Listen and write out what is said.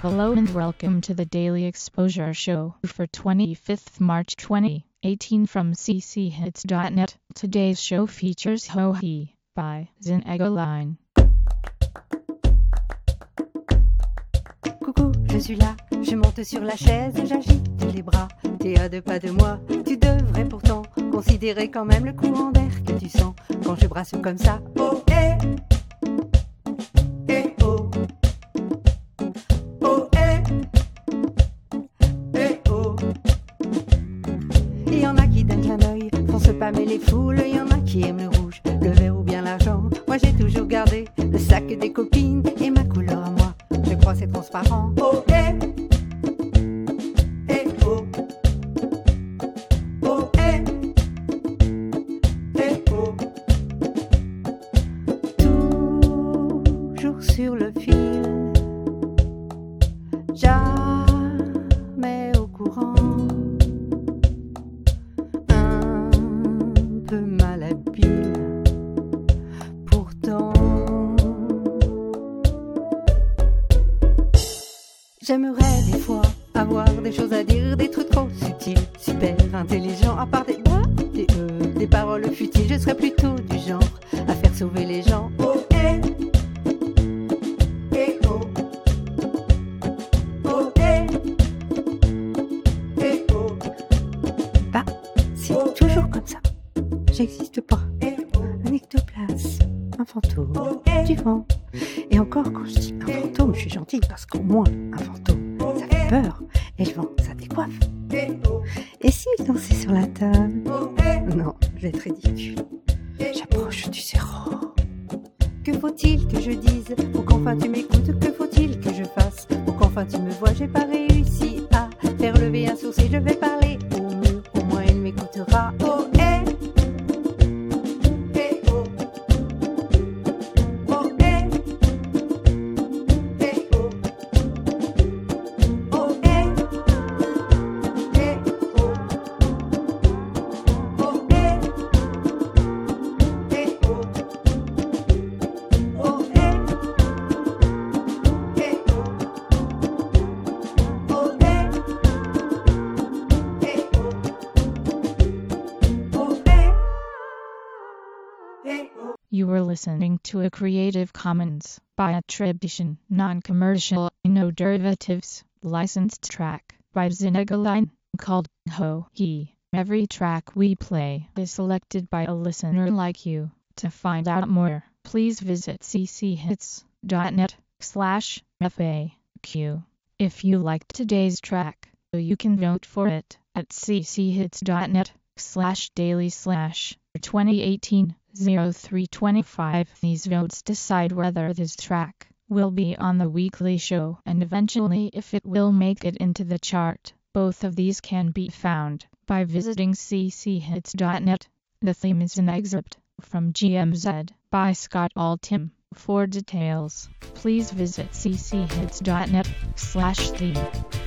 Hello and welcome to the Daily Exposure Show for 25th March 2018 from cchits.net. Today's show features Ho He by Zinega. Coucou, je suis là, je monte sur la chaise et j'agite les bras. T'es à 2 pas de moi, tu devrais pourtant considérer quand même le courant d'air que tu sens quand je brasse comme ça. Oh eh, eh oh, oh eh, eh oh. Il y en a qui d'un clin d'œil font se pâmer les foules, il y en a qui aiment le rouge, le vert ou bien l'argent. Moi j'ai toujours gardé le sac des copines et ma couleur à moi. Je crois c'est transparent. Oh eh, eh oh, oh eh, eh oh. Toujours sur le fil, jamais au courant, un peu malhabile, pourtant. J'aimerais des fois avoir des choses à dire, des trucs trop subtils, super intelligents, à part des paroles futiles. Je serais plutôt du genre à faire sauver les gens. Oh eh, eh oh, oh eh, eh oh. Bah, c'est toujours comme ça. J'existe pas. Un ectoplasme, un fantôme, du vent. Et encore, quand je dis un fantôme, je suis gentille parce qu'au moins, un fantôme, ça fait peur. Et le vent, ça décoiffe. Et s'il dansait sur la table? Non, je vais être ridicule. J'approche du zéro. Que faut-il que je dise pour qu'enfin tu m'écoutes? Que faut-il que je fasse pour qu'enfin tu me vois? J'ai pas réussi à faire lever un sourcil. Je vais parler au mur, au moins il m'écoutera. Oh eh, eh oh, oh eh, eh oh, oh eh, eh oh, oh eh, eh oh, oh eh, eh oh, oh eh, eh oh, oh eh, eh oh. You were listening to a Creative Commons by attribution, non-commercial, no derivatives, licensed track by Zinega called Ho He. Every track we play is selected by a listener like you. To find out more, please visit cchits.net/FAQ. If you liked today's track, you can vote for it at cchits.net/daily/2018-0325. These votes decide whether this track will be on the weekly show and eventually if it will make it into the chart. Both of these can be found by visiting cchits.net. The theme is an excerpt from GMZ by Scott Altham. For details, please visit cchits.net/theme.